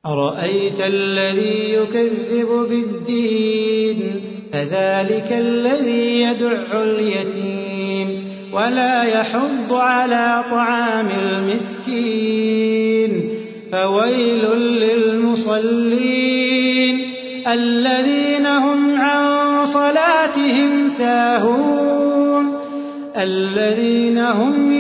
أرأيت الذي يكذب بالدين فذلك الذي يدع اليتيم ولا يحض على طعام المسكين فويل للمصلين الذين هم عن صلاتهم ساهون الذين هم